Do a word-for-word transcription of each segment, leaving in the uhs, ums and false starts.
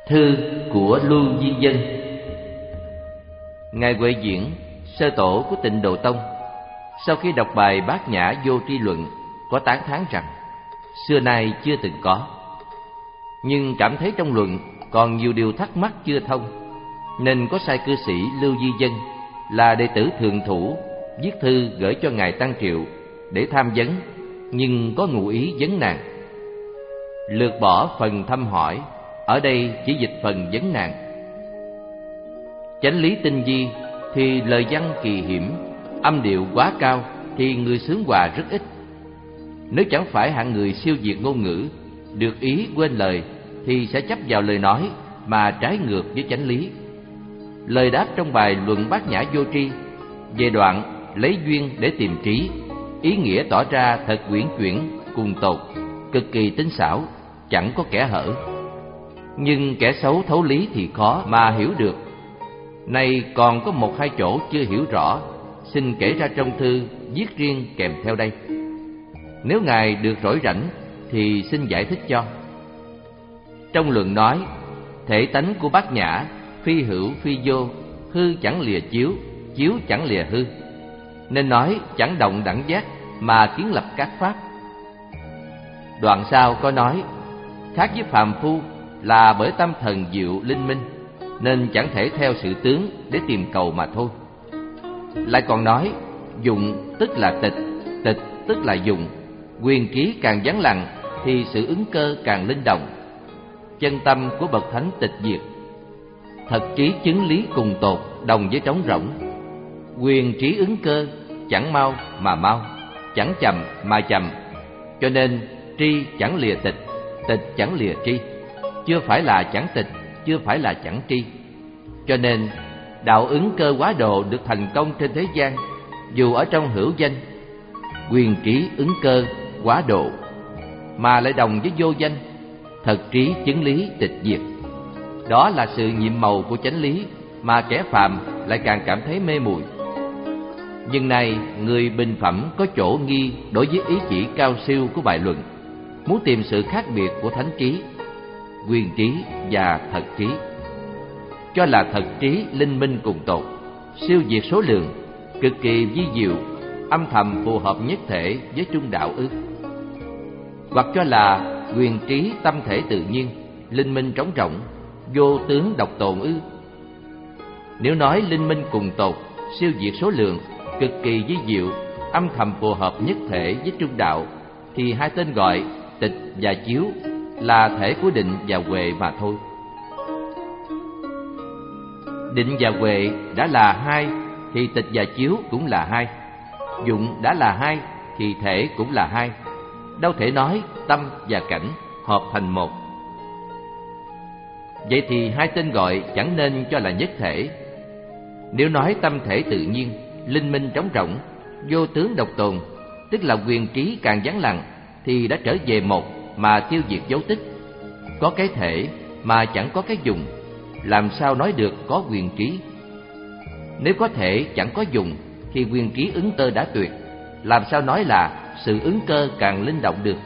Thư của Lưu Di Dân. Ngài Huệ Diễn, sơ tổ của Tịnh Độ Tông, sau khi đọc bài Bát Nhã Vô Tri Luận, có tán thán rằng xưa nay chưa từng có, nhưng cảm thấy trong luận còn nhiều điều thắc mắc chưa thông, nên có sai cư sĩ Lưu Di Dân là đệ tử thượng thủ viết thư gửi cho ngài Tăng Triệu để tham vấn, nhưng có ngụ ý vấn nạn. Lược bỏ phần thăm hỏi, ở đây chỉ dịch phần vấn nạn. Chánh lý tinh vi thì lời văn kỳ hiểm, âm điệu quá cao thì người xướng hòa rất ít. Nếu chẳng phải hạng người siêu việt ngôn ngữ, được ý quên lời, thì sẽ chấp vào lời nói mà trái ngược với chánh lý. Lời đáp trong bài luận Bát Nhã Vô Tri về đoạn lấy duyên để tìm trí, ý nghĩa tỏ ra thật uyển chuyển cùng tột, cực kỳ tinh xảo, chẳng có kẽ hở. Nhưng kẻ xấu thấu lý thì khó mà hiểu được. Nay còn có một hai chỗ chưa hiểu rõ, xin kể ra trong thư viết riêng kèm theo đây. Nếu ngài được rỗi rảnh thì xin giải thích cho. Trong luận nói, thể tánh của Bát Nhã phi hữu phi vô, hư chẳng lìa chiếu, chiếu chẳng lìa hư, nên nói chẳng động đẳng giác mà kiến lập các pháp. Đoạn sau có nói, khác với phàm phu là bởi tâm thần diệu linh minh, nên chẳng thể theo sự tướng để tìm cầu mà thôi. Lại còn nói, dụng tức là tịch, tịch tức là dụng, quyền trí càng vắng lặng thì sự ứng cơ càng linh động. Chân tâm của bậc thánh tịch diệt, thật trí chứng lý cùng tột, đồng với trống rỗng. Quyền trí ứng cơ, chẳng mau mà mau, chẳng chậm mà chậm, cho nên tri chẳng lìa tịch, tịch chẳng lìa tri, chưa phải là chẳng tịch, chưa phải là chẳng tri. Cho nên đạo ứng cơ quá độ được thành công trên thế gian, dù ở trong hữu danh, quyền trí ứng cơ quá độ, mà lại đồng với vô danh, thật trí chứng lý tịch diệt. Đó là sự nhiệm màu của chánh lý mà kẻ phàm lại càng cảm thấy mê muội. Nhưng nay người bình phẩm có chỗ nghi đối với ý chỉ cao siêu của bài luận, muốn tìm sự khác biệt của thánh trí, quyền trí và thật trí, cho là thật trí linh minh cùng tột, siêu việt số lượng, cực kỳ vi diệu, âm thầm phù hợp nhất thể với trung đạo ư? Hoặc cho là quyền trí tâm thể tự nhiên, linh minh trống rỗng, vô tướng độc tồn ư? Nếu nói linh minh cùng tột, siêu việt số lượng, cực kỳ vi diệu, âm thầm phù hợp nhất thể với trung đạo, thì hai tên gọi tịch và chiếu là thể của định và huệ mà thôi. Định và huệ đã là hai thì tịch và chiếu cũng là hai, dụng đã là hai thì thể cũng là hai. Đâu thể nói tâm và cảnh hợp thành một. Vậy thì hai tên gọi chẳng nên cho là nhất thể. Nếu nói tâm thể tự nhiên, linh minh trống rỗng, vô tướng độc tồn, tức là quyền trí càng vắng lặng, thì đã trở về một mà tiêu diệt dấu tích. Có cái thể mà chẳng có cái dụng, làm sao nói được có quyền trí? Nếu có thể chẳng có dụng thì quyền trí ứng cơ đã tuyệt, làm sao nói là sự ứng cơ càng linh động được?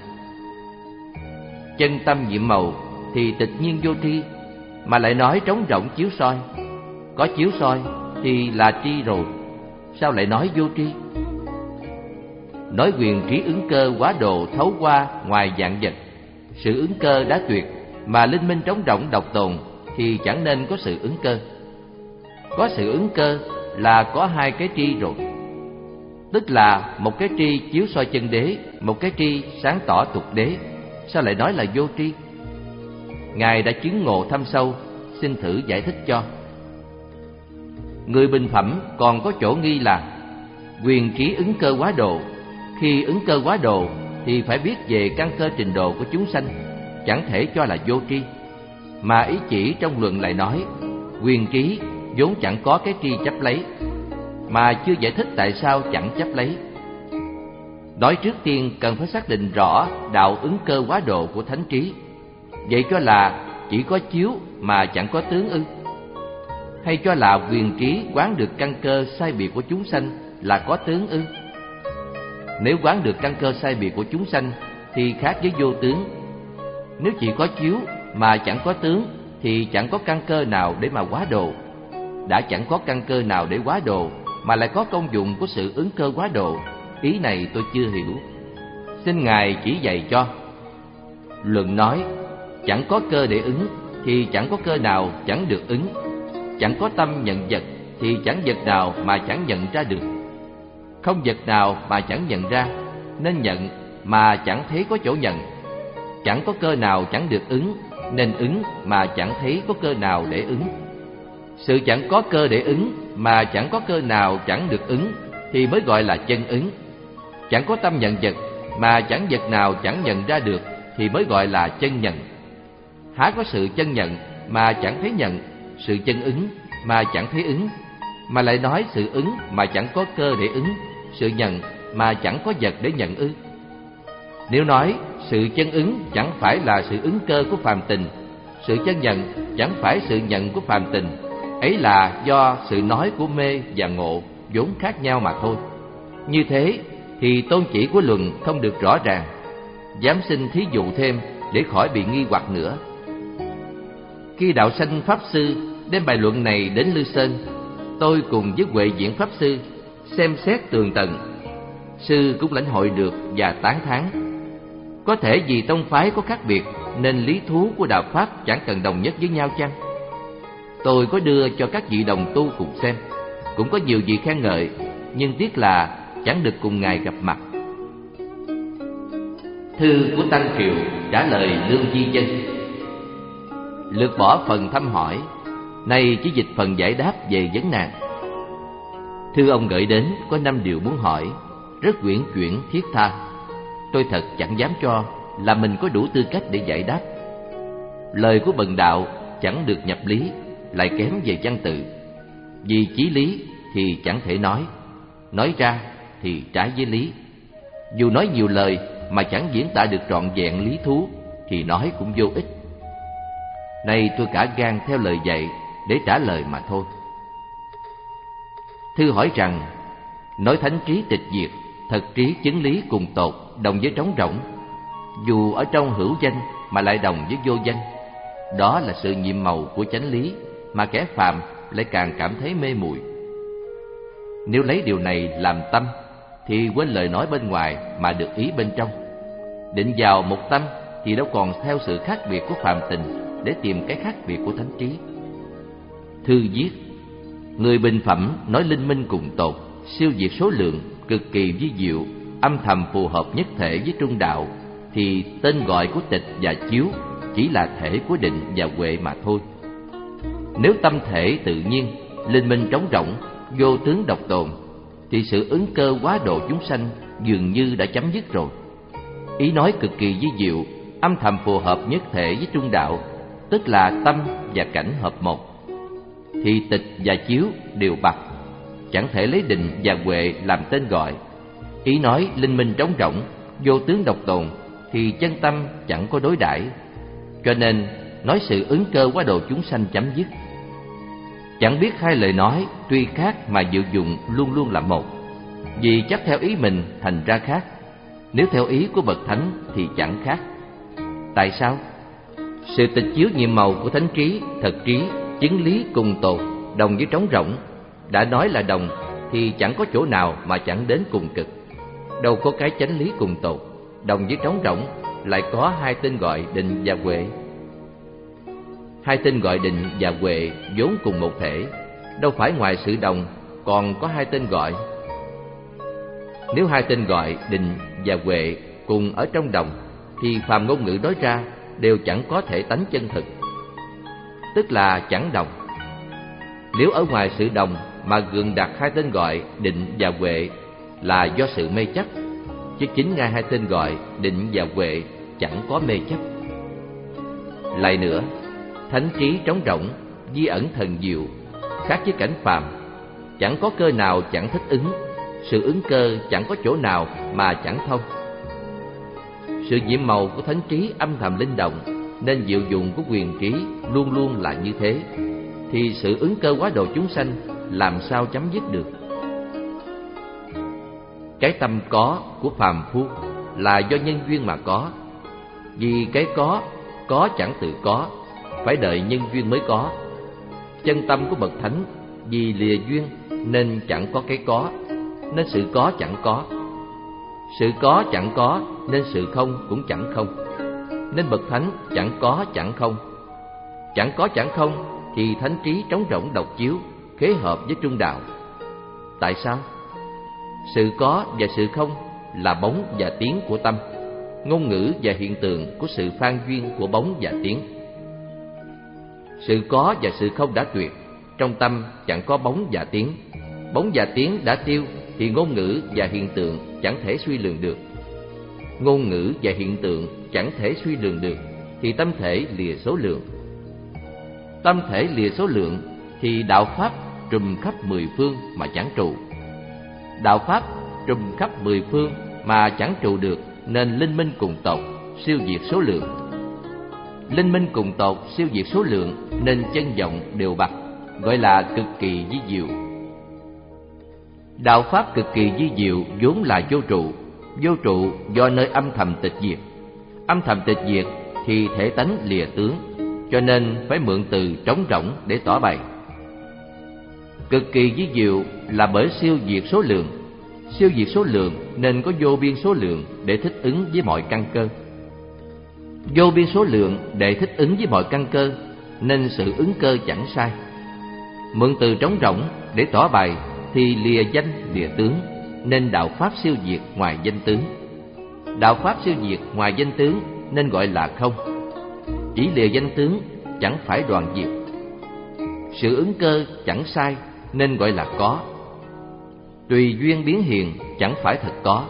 Chân tâm nhiệm màu thì tịch nhiên vô tri, mà lại nói trống rỗng chiếu soi. Có chiếu soi thì là tri rồi, sao lại nói vô tri? Nói quyền trí ứng cơ quá độ thấu qua ngoài vạn vật, sự ứng cơ đã tuyệt mà linh minh trống rỗng độc tồn, thì chẳng nên có sự ứng cơ. Có sự ứng cơ là có hai cái tri rồi, tức là một cái tri chiếu soi chân đế, một cái tri sáng tỏ tục đế, sao lại nói là vô tri? Ngài đã chứng ngộ thâm sâu, xin thử giải thích cho. Người bình phẩm còn có chỗ nghi là quyền trí ứng cơ quá độ. Khi ứng cơ quá độ thì phải biết về căn cơ trình độ của chúng sanh, chẳng thể cho là vô tri. Mà ý chỉ trong luận lại nói, quyền trí vốn chẳng có cái tri chấp lấy, mà chưa giải thích tại sao chẳng chấp lấy. Nói trước tiên cần phải xác định rõ đạo ứng cơ quá độ của thánh trí. Vậy cho là chỉ có chiếu mà chẳng có tướng ư? Hay cho là quyền trí quán được căn cơ sai biệt của chúng sanh là có tướng ư? Nếu quán được căn cơ sai biệt của chúng sanh thì khác với vô tướng. Nếu chỉ có chiếu mà chẳng có tướng thì chẳng có căn cơ nào để mà hóa độ. Đã chẳng có căn cơ nào để hóa độ mà lại có công dụng của sự ứng cơ hóa độ, ý này tôi chưa hiểu. Xin Ngài chỉ dạy cho. Luận nói, chẳng có cơ để ứng thì chẳng có cơ nào chẳng được ứng. Chẳng có tâm nhận vật thì chẳng vật nào mà chẳng nhận ra được. Không vật nào mà chẳng nhận ra, nên nhận mà chẳng thấy có chỗ nhận. Chẳng có cơ nào chẳng được ứng, nên ứng mà chẳng thấy có cơ nào để ứng. Sự chẳng có cơ để ứng mà chẳng có cơ nào chẳng được ứng thì mới gọi là chân ứng. Chẳng có tâm nhận vật mà chẳng vật nào chẳng nhận ra được thì mới gọi là chân nhận. Há có sự chân nhận mà chẳng thấy nhận, sự chân ứng mà chẳng thấy ứng, mà lại nói sự ứng mà chẳng có cơ để ứng, sự nhận mà chẳng có vật để nhận ư? Nếu nói sự chân ứng chẳng phải là sự ứng cơ của phàm tình, sự chân nhận chẳng phải sự nhận của phàm tình, ấy là do sự nói của mê và ngộ vốn khác nhau mà thôi. Như thế thì tôn chỉ của luận không được rõ ràng. Dám xin thí dụ thêm để khỏi bị nghi hoặc nữa. Khi đạo sanh Pháp Sư đem bài luận này đến Lư Sơn, tôi cùng với Huệ Diễn Pháp Sư xem xét tường tận. Sư cũng lãnh hội được và tán thán. Có thể vì tông phái có khác biệt nên lý thú của đạo Pháp chẳng cần đồng nhất với nhau chăng? Tôi có đưa cho các vị đồng tu cùng xem, cũng có nhiều vị khen ngợi, nhưng tiếc là chẳng được cùng Ngài gặp mặt. Thư của Tăng Kiều trả lời Lương Di Chân. Lược bỏ phần thăm hỏi, nay chỉ dịch phần giải đáp về vấn nạn. Thư ông gửi đến có năm điều muốn hỏi, rất uyển chuyển thiết tha. Tôi thật chẳng dám cho là mình có đủ tư cách để giải đáp. Lời của bần đạo chẳng được nhập lý, lại kém về văn tự. Vì chí lý thì chẳng thể nói, nói ra thì trái với lý. Dù nói nhiều lời mà chẳng diễn tả được trọn vẹn lý thú thì nói cũng vô ích. Nay tôi cả gan theo lời dạy để trả lời mà thôi. Thư hỏi rằng, nói thánh trí tịch diệt, thật trí chứng lý cùng tột, đồng với trống rỗng, dù ở trong hữu danh mà lại đồng với vô danh, đó là sự nhiệm màu của chánh lý mà kẻ phàm lại càng cảm thấy mê muội. Nếu lấy điều này làm tâm thì quên lời nói bên ngoài mà được ý bên trong. Định vào một tâm thì đâu còn theo sự khác biệt của phàm tình để tìm cái khác biệt của thánh trí. Thư viết, người bình phẩm nói linh minh cùng tột, siêu diệt số lượng, cực kỳ vi diệu, âm thầm phù hợp nhất thể với trung đạo, thì tên gọi của tịch và chiếu chỉ là thể của định và huệ mà thôi. Nếu tâm thể tự nhiên, linh minh trống rỗng, vô tướng độc tồn, thì sự ứng cơ quá độ chúng sanh dường như đã chấm dứt rồi. Ý nói cực kỳ vi diệu, âm thầm phù hợp nhất thể với trung đạo, tức là tâm và cảnh hợp một, thì tịch và chiếu đều bặt, chẳng thể lấy định và huệ làm tên gọi. Ý nói linh minh trống rỗng, vô tướng độc tồn, thì chân tâm chẳng có đối đãi, cho nên nói sự ứng cơ quá độ chúng sanh chấm dứt. Chẳng biết hai lời nói tuy khác mà diệu dụng luôn luôn là một, vì chấp theo ý mình thành ra khác, nếu theo ý của bậc thánh thì chẳng khác. Tại sao? Sự tịch chiếu nhiệm màu của thánh trí, thật trí, chứng lý cùng tột, đồng với trống rỗng, đã nói là đồng thì chẳng có chỗ nào mà chẳng đến cùng cực. Đâu có cái chánh lý cùng tột, đồng với trống rỗng lại có hai tên gọi định và huệ. Hai tên gọi định và huệ vốn cùng một thể, đâu phải ngoài sự đồng còn có hai tên gọi. Nếu hai tên gọi định và huệ cùng ở trong đồng thì phàm ngôn ngữ nói ra đều chẳng có thể tánh chân thực, tức là chẳng đồng. Nếu ở ngoài sự đồng mà gượng đặt hai tên gọi định và huệ là do sự mê chấp, chứ chính ngay hai tên gọi định và huệ chẳng có mê chấp. Lại nữa, thánh trí trống rỗng, di ẩn thần diệu, khác với cảnh phàm, chẳng có cơ nào chẳng thích ứng, sự ứng cơ chẳng có chỗ nào mà chẳng thông. Sự nhiệm màu của thánh trí âm thầm linh động, nên diệu dụng của quyền trí luôn luôn là như thế, thì sự ứng cơ quá độ chúng sanh làm sao chấm dứt được? Cái tâm có của phàm phu là do nhân duyên mà có, vì cái có, có chẳng tự có, phải đợi nhân duyên mới có. Chân tâm của bậc thánh vì lìa duyên nên chẳng có cái có, nên sự có chẳng có. Sự có chẳng có nên sự không cũng chẳng không. Nên bậc thánh chẳng có chẳng không. Chẳng có chẳng không thì thánh trí trống rỗng độc chiếu, khế hợp với trung đạo. Tại sao? Sự có và sự không là bóng và tiếng của tâm, ngôn ngữ và hiện tượng của sự phan duyên của bóng và tiếng. Sự có và sự không đã tuyệt, trong tâm chẳng có bóng và tiếng. Bóng và tiếng đã tiêu thì ngôn ngữ và hiện tượng chẳng thể suy lường được. Ngôn ngữ và hiện tượng chẳng thể suy lường được thì tâm thể lìa số lượng. Tâm thể lìa số lượng thì đạo pháp trùm khắp mười phương mà chẳng trụ. Đạo pháp trùm khắp mười phương mà chẳng trụ được nên linh minh cùng tột, siêu diệt số lượng. Linh minh cùng tột, siêu diệt số lượng nên chân vọng đều bạc, gọi là cực kỳ vi diệu. Đạo pháp cực kỳ vi diệu vốn là vô trụ. Vô trụ do nơi âm thầm tịch diệt. Âm thầm tịch diệt thì thể tánh lìa tướng, cho nên phải mượn từ trống rỗng để tỏ bày. Cực kỳ vi diệu là bởi siêu diệt số lượng. Siêu diệt số lượng nên có vô biên số lượng để thích ứng với mọi căn cơ. Vô biên số lượng để thích ứng với mọi căn cơ nên sự ứng cơ chẳng sai. Mượn từ trống rỗng để tỏ bày thì lìa danh lìa tướng, nên đạo pháp siêu diệt ngoài danh tướng. Đạo pháp siêu diệt ngoài danh tướng nên gọi là không. Chỉ lìa danh tướng chẳng phải đoàn diệt. Sự ứng cơ chẳng sai nên gọi là có. Tùy duyên biến hiện chẳng phải thật có.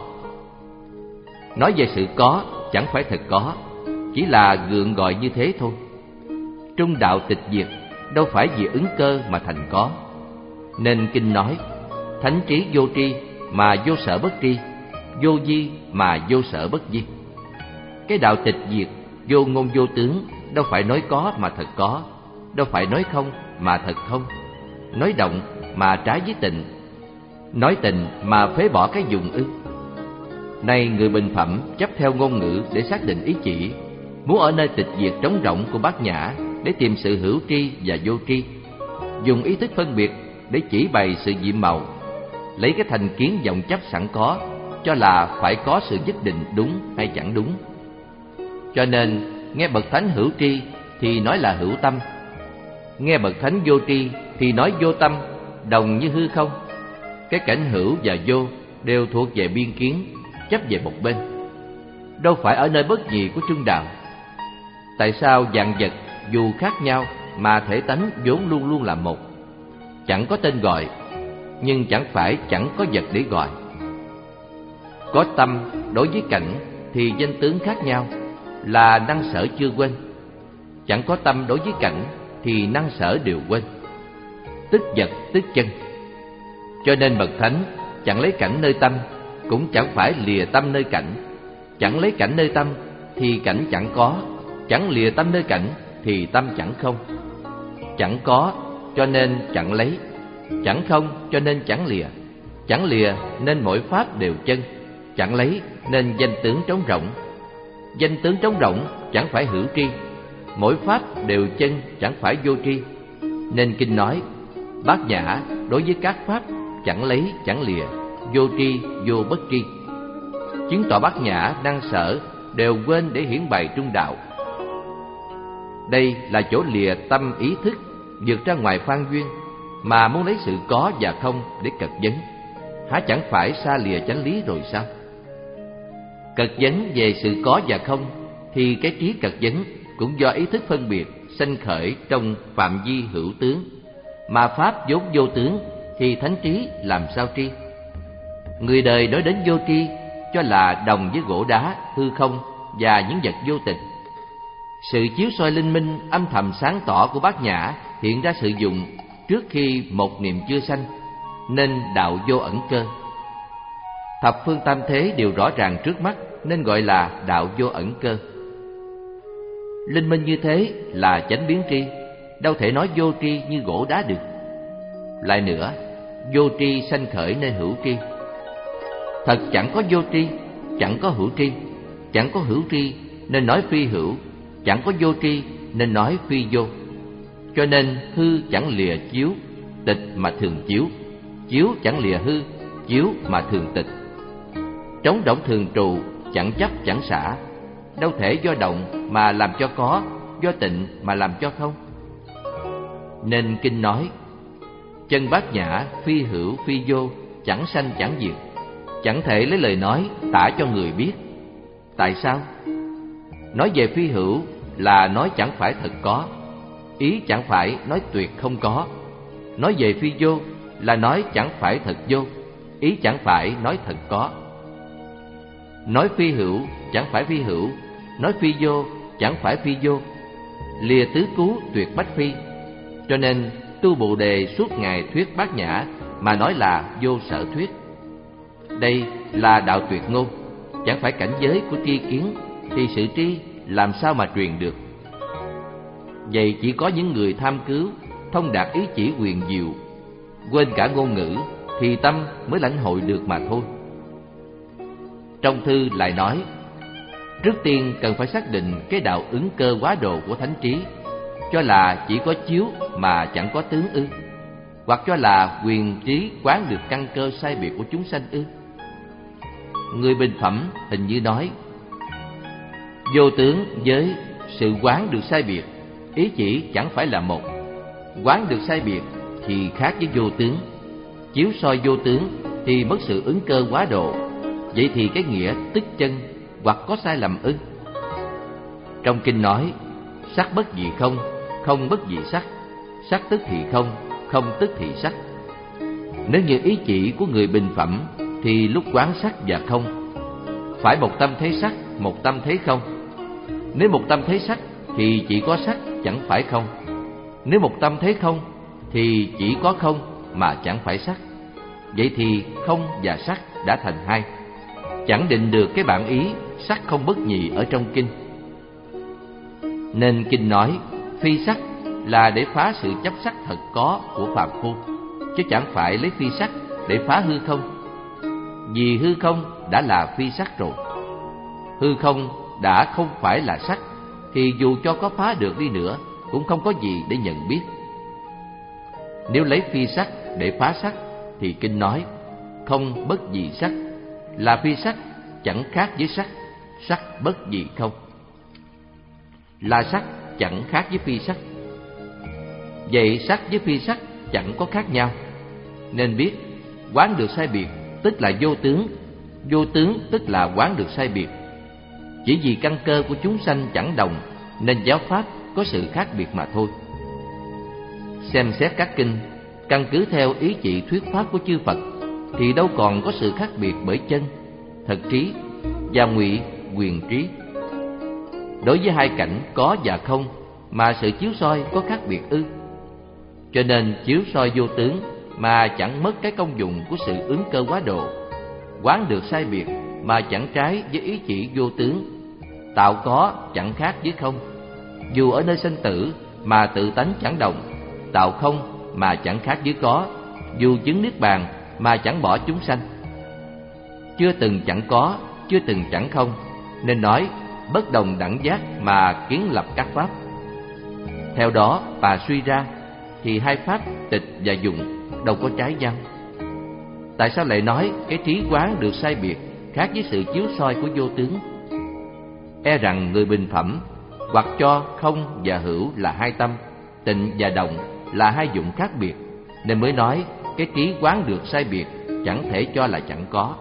Nói về sự có chẳng phải thật có, chỉ là gượng gọi như thế thôi. Trung đạo tịch diệt đâu phải vì ứng cơ mà thành có. Nên kinh nói thánh trí vô tri mà vô sở bất tri, vô di mà vô sở bất di. Cái đạo tịch diệt vô ngôn vô tướng đâu phải nói có mà thật có, đâu phải nói không mà thật không, nói động mà trái với tịnh, nói tịnh mà phế bỏ cái dùng ư. Nay người bình phẩm chấp theo ngôn ngữ để xác định ý chỉ, muốn ở nơi tịch diệt trống rỗng của bát nhã để tìm sự hữu tri và vô tri, dùng ý thức phân biệt để chỉ bày sự nhiệm màu, lấy cái thành kiến vọng chấp sẵn có cho là phải có sự nhất định đúng hay chẳng đúng. Cho nên nghe bậc thánh hữu tri thì nói là hữu tâm, nghe bậc thánh vô tri thì nói vô tâm, đồng như hư không. Cái cảnh hữu và vô đều thuộc về biên kiến, chấp về một bên, đâu phải ở nơi bất nhị của trung đạo. Tại sao vạn vật dù khác nhau mà thể tánh vốn luôn luôn là một? Chẳng có tên gọi, nhưng chẳng phải chẳng có vật để gọi. Có tâm đối với cảnh thì danh tướng khác nhau, là năng sở chưa quên. Chẳng có tâm đối với cảnh thì năng sở đều quên, tức vật tức chân. Cho nên bậc thánh chẳng lấy cảnh nơi tâm, cũng chẳng phải lìa tâm nơi cảnh. Chẳng lấy cảnh nơi tâm thì cảnh chẳng có, chẳng lìa tâm nơi cảnh thì tâm chẳng không. Chẳng có cho nên chẳng lấy, chẳng không cho nên chẳng lìa. Chẳng lìa nên mỗi pháp đều chân, chẳng lấy nên danh tướng trống rỗng. Danh tướng trống rỗng chẳng phải hữu tri, mỗi pháp đều chân chẳng phải vô tri. Nên kinh nói bát nhã đối với các pháp chẳng lấy chẳng lìa, vô tri vô bất tri. Chứng tỏ bát nhã năng sở đều quên để hiển bày trung đạo. Đây là chỗ lìa tâm ý thức vượt ra ngoài phan duyên, mà muốn lấy sự có và không để cật vấn, há chẳng phải xa lìa chánh lý rồi sao? Cật vấn về sự có và không thì cái trí cật vấn cũng do ý thức phân biệt sanh khởi trong phạm vi hữu tướng, mà pháp vốn vô tướng thì thánh trí làm sao tri? Người đời nói đến vô tri cho là đồng với gỗ đá, hư không và những vật vô tịch. Sự chiếu soi linh minh âm thầm sáng tỏ của bát nhã hiện ra sự dụng trước khi một niệm chưa sanh, nên đạo vô ẩn cơ. Thập phương tam thế đều rõ ràng trước mắt nên gọi là đạo vô ẩn cơ. Linh minh như thế là chánh biến tri, đâu thể nói vô tri như gỗ đá được. Lại nữa, vô tri sanh khởi nên hữu tri. Thật chẳng có vô tri, chẳng có hữu tri. Chẳng có hữu tri nên nói phi hữu, chẳng có vô tri nên nói phi vô. Cho nên hư chẳng lìa chiếu, tịch mà thường chiếu, chiếu chẳng lìa hư, chiếu mà thường tịch. Trống động thường trụ, chẳng chấp chẳng xả, đâu thể do động mà làm cho có, do tịnh mà làm cho không. Nên kinh nói: chân bát nhã, phi hữu phi vô, chẳng sanh chẳng diệt. Chẳng thể lấy lời nói tả cho người biết. Tại sao? Nói về phi hữu là nói chẳng phải thật có, ý chẳng phải nói tuyệt không có. Nói về phi vô là nói chẳng phải thật vô, ý chẳng phải nói thật có. Nói phi hữu chẳng phải phi hữu, nói phi vô chẳng phải phi vô, lìa tứ cứu tuyệt bách phi. Cho nên tu Bồ Đề suốt ngày thuyết bát nhã mà nói là vô sở thuyết. Đây là đạo tuyệt ngôn, chẳng phải cảnh giới của tri kiến, thì sự tri làm sao mà truyền được. Vậy chỉ có những người tham cứu, thông đạt ý chỉ quyền diệu, quên cả ngôn ngữ, thì tâm mới lãnh hội được mà thôi. Trong thư lại nói: trước tiên cần phải xác định cái đạo ứng cơ quá độ của thánh trí, cho là chỉ có chiếu mà chẳng có tướng ư? Hoặc cho là quyền trí quán được căn cơ sai biệt của chúng sanh ư? Người bình phẩm hình như nói: vô tướng với sự quán được sai biệt, ý chỉ chẳng phải là một. Quán được sai biệt thì khác với vô tướng, chiếu soi vô tướng thì mất sự ứng cơ quá độ. Vậy thì cái nghĩa tức chân hoặc có sai lầm ư? Trong kinh nói: sắc bất dị không, không bất dị sắc, sắc tức thì không, không tức thì sắc. Nếu như ý chỉ của người bình phẩm thì lúc quán sắc và không, phải một tâm thấy sắc, một tâm thấy không. Nếu một tâm thấy sắc thì chỉ có sắc, chẳng phải không. Nếu một tâm thấy không thì chỉ có không mà chẳng phải sắc. Vậy thì không và sắc đã thành hai, chẳng định được cái bản ý sắc không bất nhị ở trong kinh. Nên kinh nói phi sắc là để phá sự chấp sắc thật có của phàm phu, chứ chẳng phải lấy phi sắc để phá hư không. Vì hư không đã là phi sắc rồi. Hư không đã không phải là sắc, thì dù cho có phá được đi nữa cũng không có gì để nhận biết. Nếu lấy phi sắc để phá sắc thì kinh nói không bất dị sắc, là phi sắc chẳng khác với sắc, sắc bất dị không. Là sắc chẳng khác với phi sắc. Vậy sắc với phi sắc chẳng có khác nhau. Nên biết quán được sai biệt tức là vô tướng, vô tướng tức là quán được sai biệt. Chỉ vì căn cơ của chúng sanh chẳng đồng nên giáo pháp có sự khác biệt mà thôi. Xem xét các kinh, căn cứ theo ý chỉ thuyết pháp của chư Phật thì đâu còn có sự khác biệt bởi chân, thật trí và ngụy quyền trí. Đối với hai cảnh có và không mà sự chiếu soi có khác biệt ư? Cho nên chiếu soi vô tướng mà chẳng mất cái công dụng của sự ứng cơ quá độ, quán được sai biệt mà chẳng trái với ý chỉ vô tướng, tạo có chẳng khác với không. Dù ở nơi sanh tử mà tự tánh chẳng đồng, tạo không mà chẳng khác với có, dù chứng niết bàn mà chẳng bỏ chúng sanh. Chưa từng chẳng có, chưa từng chẳng không, nên nói bất đồng đẳng giác mà kiến lập các pháp. Theo đó và suy ra thì hai pháp tịch và dụng đâu có trái nhau. Tại sao lại nói cái trí quán được sai biệt khác với sự chiếu soi của vô tướng? E rằng người bình phẩm hoặc cho không và hữu là hai tâm, tịnh và động là hai dụng khác biệt, nên mới nói cái trí quán được sai biệt chẳng thể cho là chẳng có.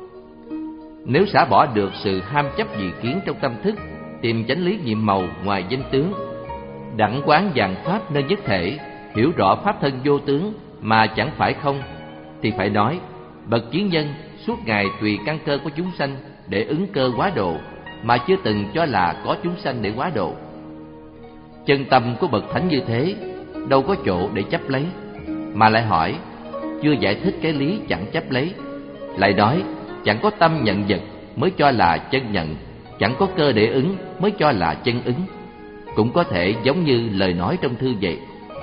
Nếu xả bỏ được sự ham chấp dị kiến trong tâm thức, tìm chánh lý nhiệm màu ngoài danh tướng, đẳng quán vạn pháp nên nhất thể, hiểu rõ pháp thân vô tướng mà chẳng phải không, thì phải nói bậc chiến nhân suốt ngày tùy căn cơ của chúng sanh để ứng cơ quá độ, mà chưa từng cho là có chúng sanh để quá độ. Chân tâm của bậc thánh như thế đâu có chỗ để chấp lấy, mà lại hỏi chưa giải thích cái lý chẳng chấp lấy. Lại nói chẳng có tâm nhận vật mới cho là chân nhận, chẳng có cơ để ứng mới cho là chân ứng. Cũng có thể giống như lời nói trong thư vậy.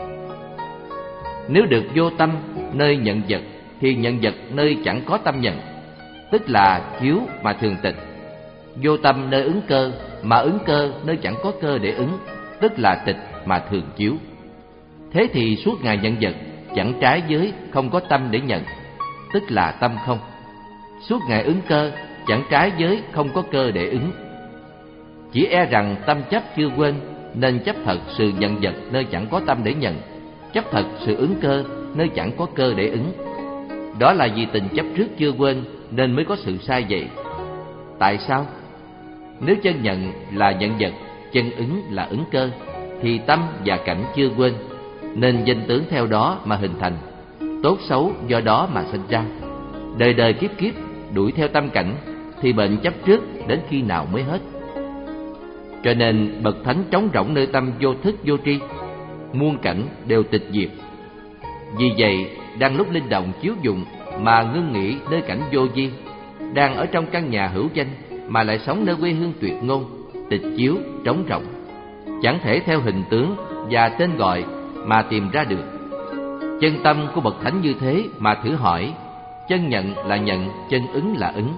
Nếu được vô tâm nơi nhận vật thì nhận vật nơi chẳng có tâm nhận, tức là chiếu mà thường tịch. Vô tâm nơi ứng cơ mà ứng cơ nơi chẳng có cơ để ứng, tức là tịch mà thường chiếu. Thế thì suốt ngày nhận vật, chẳng trái với không có tâm để nhận, tức là tâm không. Suốt ngày ứng cơ, chẳng trái với không có cơ để ứng. Chỉ e rằng tâm chấp chưa quên, nên chấp thật sự nhận vật nơi chẳng có tâm để nhận, chấp thật sự ứng cơ nơi chẳng có cơ để ứng. Đó là vì tình chấp trước chưa quên nên mới có sự sai vậy. Tại sao? Nếu chân nhận là nhận vật, chân ứng là ứng cơ, thì tâm và cảnh chưa quên, nên danh tướng theo đó mà hình thành, tốt xấu do đó mà sinh ra. Đời đời kiếp kiếp đuổi theo tâm cảnh, thì bệnh chấp trước đến khi nào mới hết? Cho nên bậc thánh trống rỗng nơi tâm vô thức vô tri, muôn cảnh đều tịch diệt. Vì vậy, đang lúc linh động chiếu dụng mà ngưng nghĩ nơi cảnh vô vi, đang ở trong căn nhà hữu danh mà lại sống nơi quê hương tuyệt ngôn, tịch chiếu trống rỗng, chẳng thể theo hình tướng và tên gọi mà tìm ra được. Chân tâm của bậc thánh như thế mà thử hỏi, chân nhận là nhận, chân ứng là ứng.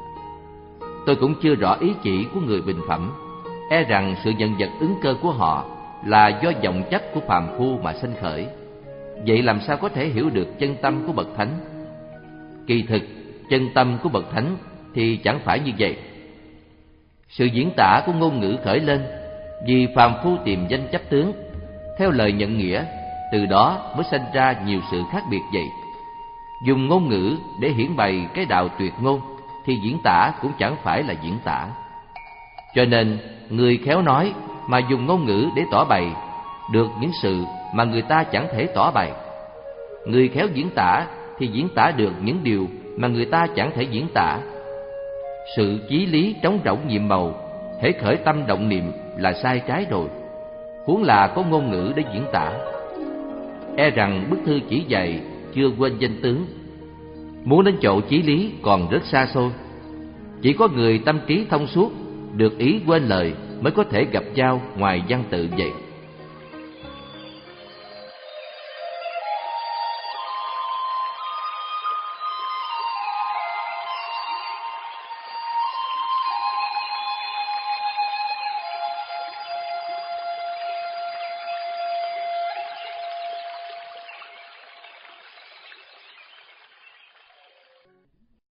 Tôi cũng chưa rõ ý chỉ của người bình phẩm, e rằng sự nhận vật ứng cơ của họ là do vọng chấp của phàm phu mà sanh khởi. Vậy làm sao có thể hiểu được chân tâm của bậc thánh? Kỳ thực, chân tâm của bậc thánh thì chẳng phải như vậy. Sự diễn tả của ngôn ngữ khởi lên vì phàm phu tìm danh chấp tướng, theo lời nhận nghĩa, từ đó mới sanh ra nhiều sự khác biệt vậy. Dùng ngôn ngữ để hiển bày cái đạo tuyệt ngôn thì diễn tả cũng chẳng phải là diễn tả. Cho nên người khéo nói mà dùng ngôn ngữ để tỏ bày được những sự mà người ta chẳng thể tỏ bày. Người khéo diễn tả thì diễn tả được những điều mà người ta chẳng thể diễn tả. Sự chí lý trống rỗng nhiệm màu, hễ khởi tâm động niệm là sai trái rồi, huống là có ngôn ngữ để diễn tả. E rằng bức thư chỉ dạy chưa quên danh tướng, muốn đến chỗ chí lý còn rất xa xôi. Chỉ có người tâm trí thông suốt, được ý quên lời mới có thể gặp nhau ngoài văn tự vậy.